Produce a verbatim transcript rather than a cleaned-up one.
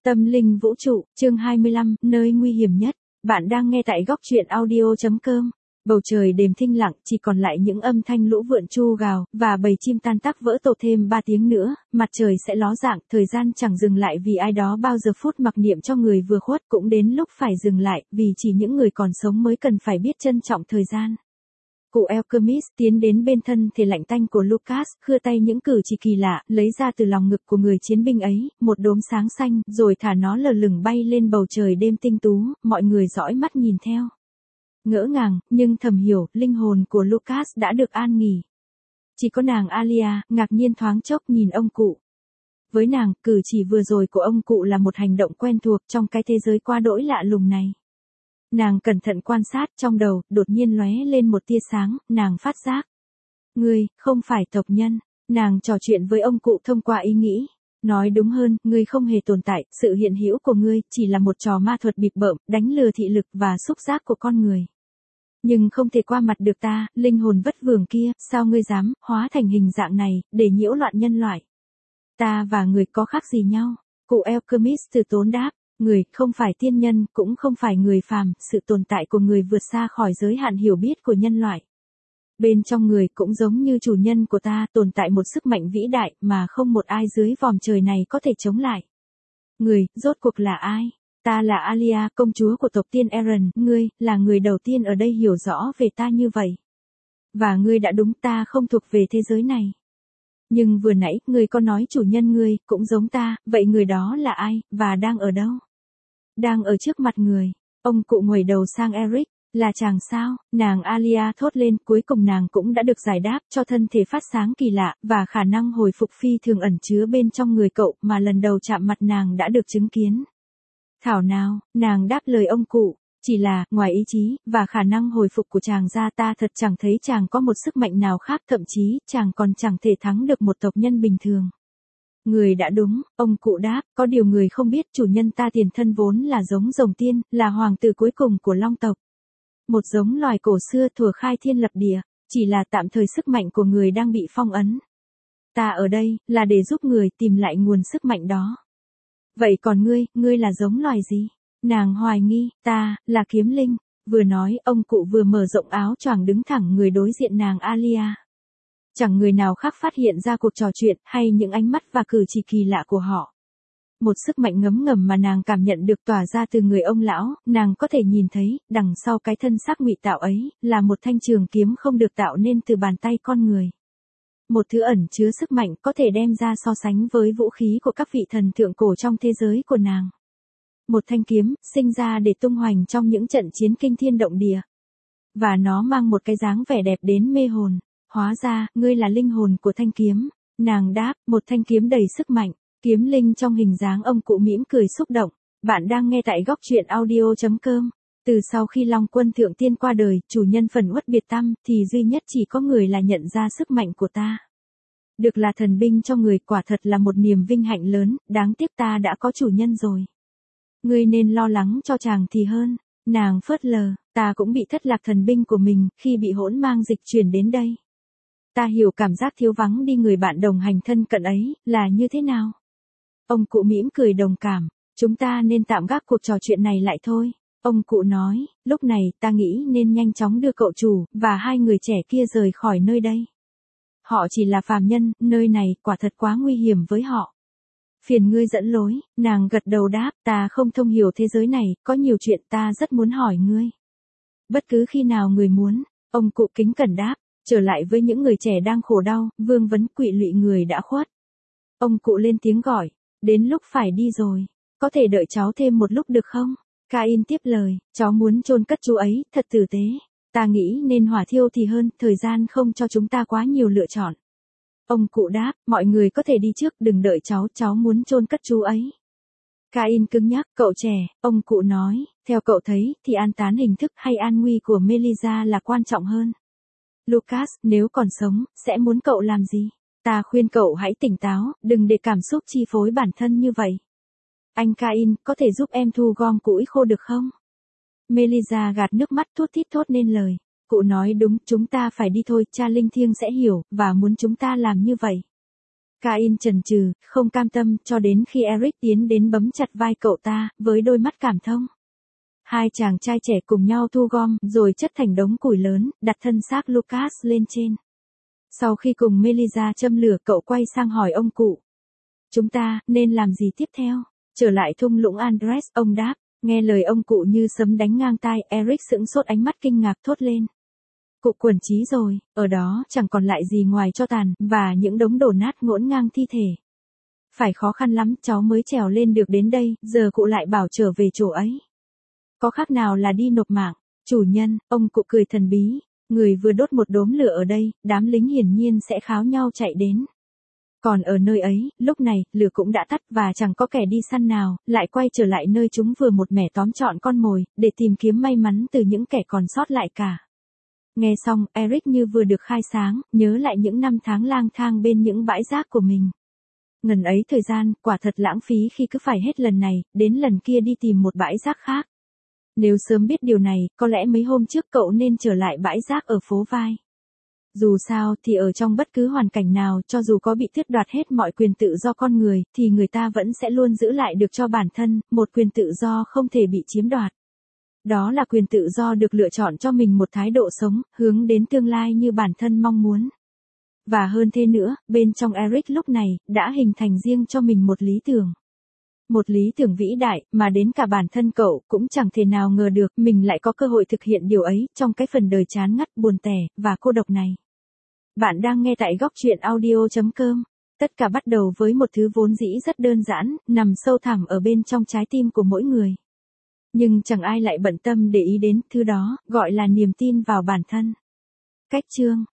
Tâm linh vũ trụ, chương hai mươi lăm, nơi nguy hiểm nhất. Bạn đang nghe tại góc truyện audio.com. Bầu trời đêm thinh lặng, chỉ còn lại những âm thanh lũ vượn chu gào, và bầy chim tan tác vỡ tổ thêm ba tiếng nữa, mặt trời sẽ ló dạng, thời gian chẳng dừng lại vì ai đó bao giờ phút mặc niệm cho người vừa khuất, cũng đến lúc phải dừng lại, vì chỉ những người còn sống mới cần phải biết trân trọng thời gian. Cụ Alchemist tiến đến bên thân thể lạnh tanh của Lucas, khưa tay những cử chỉ kỳ lạ, lấy ra từ lòng ngực của người chiến binh ấy, một đốm sáng xanh, rồi thả nó lờ lửng bay lên bầu trời đêm tinh tú, mọi người dõi mắt nhìn theo. Ngỡ ngàng, nhưng thầm hiểu, linh hồn của Lucas đã được an nghỉ. Chỉ có nàng Alia, ngạc nhiên thoáng chốc nhìn ông cụ. Với nàng, cử chỉ vừa rồi của ông cụ là một hành động quen thuộc trong cái thế giới quá đỗi lạ lùng này. Nàng cẩn thận quan sát, trong đầu, đột nhiên lóe lên một tia sáng, nàng phát giác. Ngươi, không phải tộc nhân. Nàng trò chuyện với ông cụ thông qua ý nghĩ. Nói đúng hơn, ngươi không hề tồn tại, sự hiện hữu của ngươi chỉ là một trò ma thuật bịp bợm, đánh lừa thị lực và xúc giác của con người. Nhưng không thể qua mặt được ta, linh hồn vất vưởng kia, sao ngươi dám hóa thành hình dạng này, để nhiễu loạn nhân loại. Ta và người có khác gì nhau? Cụ Alchemist từ tốn đáp. Người, không phải tiên nhân, cũng không phải người phàm, sự tồn tại của người vượt xa khỏi giới hạn hiểu biết của nhân loại. Bên trong người cũng giống như chủ nhân của ta, tồn tại một sức mạnh vĩ đại, mà không một ai dưới vòm trời này có thể chống lại. Người, rốt cuộc là ai? Ta là Alia, công chúa của tộc tiên Eren, ngươi, là người đầu tiên ở đây hiểu rõ về ta như vậy. Và ngươi đã đúng, ta không thuộc về thế giới này. Nhưng vừa nãy, ngươi có nói chủ nhân ngươi, cũng giống ta, vậy người đó là ai, và đang ở đâu? Đang ở trước mặt người. Ông cụ ngoẩy đầu sang Eric, là chàng sao? Nàng Alia thốt lên, cuối cùng nàng cũng đã được giải đáp cho thân thể phát sáng kỳ lạ, và khả năng hồi phục phi thường ẩn chứa bên trong người cậu, mà lần đầu chạm mặt nàng đã được chứng kiến. Thảo nào, nàng đáp lời ông cụ, chỉ là, ngoài ý chí, và khả năng hồi phục của chàng ra ta thật chẳng thấy chàng có một sức mạnh nào khác, thậm chí, chàng còn chẳng thể thắng được một tộc nhân bình thường. Người đã đúng, ông cụ đáp, có điều người không biết chủ nhân ta tiền thân vốn là giống rồng tiên, là hoàng tử cuối cùng của long tộc. Một giống loài cổ xưa thuở khai thiên lập địa, chỉ là tạm thời sức mạnh của người đang bị phong ấn. Ta ở đây, là để giúp người tìm lại nguồn sức mạnh đó. Vậy còn ngươi, ngươi là giống loài gì? Nàng hoài nghi, ta, là kiếm linh. Vừa nói, ông cụ vừa mở rộng áo choàng đứng thẳng người đối diện nàng Alia. Chẳng người nào khác phát hiện ra cuộc trò chuyện, hay những ánh mắt và cử chỉ kỳ lạ của họ. Một sức mạnh ngấm ngầm mà nàng cảm nhận được tỏa ra từ người ông lão, nàng có thể nhìn thấy, đằng sau cái thân xác ngụy tạo ấy, là một thanh trường kiếm không được tạo nên từ bàn tay con người. Một thứ ẩn chứa sức mạnh có thể đem ra so sánh với vũ khí của các vị thần thượng cổ trong thế giới của nàng. Một thanh kiếm, sinh ra để tung hoành trong những trận chiến kinh thiên động địa. Và nó mang một cái dáng vẻ đẹp đến mê hồn. Hóa ra, ngươi là linh hồn của thanh kiếm. Nàng đáp, một thanh kiếm đầy sức mạnh. Kiếm linh trong hình dáng ông cụ mỉm cười xúc động. Bạn đang nghe tại góc truyện audio.com. Từ sau khi Long Quân Thượng Tiên qua đời, chủ nhân phần uất biệt tâm, thì duy nhất chỉ có người là nhận ra sức mạnh của ta. Được là thần binh cho người quả thật là một niềm vinh hạnh lớn, đáng tiếc ta đã có chủ nhân rồi. Ngươi nên lo lắng cho chàng thì hơn. Nàng phớt lờ, ta cũng bị thất lạc thần binh của mình, khi bị hỗn mang dịch chuyển đến đây. Ta hiểu cảm giác thiếu vắng đi người bạn đồng hành thân cận ấy, là như thế nào? Ông cụ mỉm cười đồng cảm, chúng ta nên tạm gác cuộc trò chuyện này lại thôi. Ông cụ nói, lúc này ta nghĩ nên nhanh chóng đưa cậu chủ, và hai người trẻ kia rời khỏi nơi đây. Họ chỉ là phàm nhân, nơi này, quả thật quá nguy hiểm với họ. Phiền ngươi dẫn lối, nàng gật đầu đáp, ta không thông hiểu thế giới này, có nhiều chuyện ta rất muốn hỏi ngươi. Bất cứ khi nào người muốn, ông cụ kính cẩn đáp, trở lại với những người trẻ đang khổ đau, vương vấn quỵ lụy người đã khuất. Ông cụ lên tiếng gọi, đến lúc phải đi rồi, có thể đợi cháu thêm một lúc được không? Cain tiếp lời, cháu muốn chôn cất chú ấy, thật tử tế. Ta nghĩ nên hỏa thiêu thì hơn, thời gian không cho chúng ta quá nhiều lựa chọn. Ông cụ đáp, mọi người có thể đi trước, đừng đợi cháu, cháu muốn chôn cất chú ấy. Cain cứng nhắc, cậu trẻ, ông cụ nói, theo cậu thấy, thì an táng hình thức hay an nguy của Melissa là quan trọng hơn. Lucas, nếu còn sống, sẽ muốn cậu làm gì? Ta khuyên cậu hãy tỉnh táo, đừng để cảm xúc chi phối bản thân như vậy. Anh Cain, có thể giúp em thu gom củi khô được không? Melissa gạt nước mắt thút thít thốt nên lời. Cụ nói đúng, chúng ta phải đi thôi, cha linh thiêng sẽ hiểu, và muốn chúng ta làm như vậy. Cain chần chừ, không cam tâm, cho đến khi Eric tiến đến bấm chặt vai cậu ta, với đôi mắt cảm thông. Hai chàng trai trẻ cùng nhau thu gom, rồi chất thành đống củi lớn, đặt thân xác Lucas lên trên. Sau khi cùng Melissa châm lửa, cậu quay sang hỏi ông cụ. Chúng ta, nên làm gì tiếp theo? Trở lại thung lũng Andres, ông đáp. Nghe lời ông cụ như sấm đánh ngang tai, Eric sững sốt, ánh mắt kinh ngạc thốt lên. Cụ quần trí rồi, ở đó chẳng còn lại gì ngoài tro tàn, và những đống đổ nát ngổn ngang thi thể. Phải khó khăn lắm cháu mới trèo lên được đến đây, giờ cụ lại bảo trở về chỗ ấy. Có khác nào là đi nộp mạng? Chủ nhân, ông cụ cười thần bí. Người vừa đốt một đốm lửa ở đây, đám lính hiển nhiên sẽ kháo nhau chạy đến. Còn ở nơi ấy, lúc này, lửa cũng đã tắt và chẳng có kẻ đi săn nào, lại quay trở lại nơi chúng vừa một mẻ tóm trọn con mồi, để tìm kiếm may mắn từ những kẻ còn sót lại cả. Nghe xong, Eric như vừa được khai sáng, nhớ lại những năm tháng lang thang bên những bãi rác của mình. Ngần ấy thời gian, quả thật lãng phí khi cứ phải hết lần này, đến lần kia đi tìm một bãi rác khác. Nếu sớm biết điều này, có lẽ mấy hôm trước cậu nên trở lại bãi rác ở phố Vai. Dù sao thì ở trong bất cứ hoàn cảnh nào, cho dù có bị tước đoạt hết mọi quyền tự do con người, thì người ta vẫn sẽ luôn giữ lại được cho bản thân, một quyền tự do không thể bị chiếm đoạt. Đó là quyền tự do được lựa chọn cho mình một thái độ sống, hướng đến tương lai như bản thân mong muốn. Và hơn thế nữa, bên trong Eric lúc này, đã hình thành riêng cho mình một lý tưởng. Một lý tưởng vĩ đại, mà đến cả bản thân cậu cũng chẳng thể nào ngờ được mình lại có cơ hội thực hiện điều ấy, trong cái phần đời chán ngắt, buồn tẻ, và cô độc này. Bạn đang nghe tại góc truyện audio chấm com. Tất cả bắt đầu với một thứ vốn dĩ rất đơn giản, nằm sâu thẳm ở bên trong trái tim của mỗi người. Nhưng chẳng ai lại bận tâm để ý đến thứ đó, gọi là niềm tin vào bản thân. Cách chương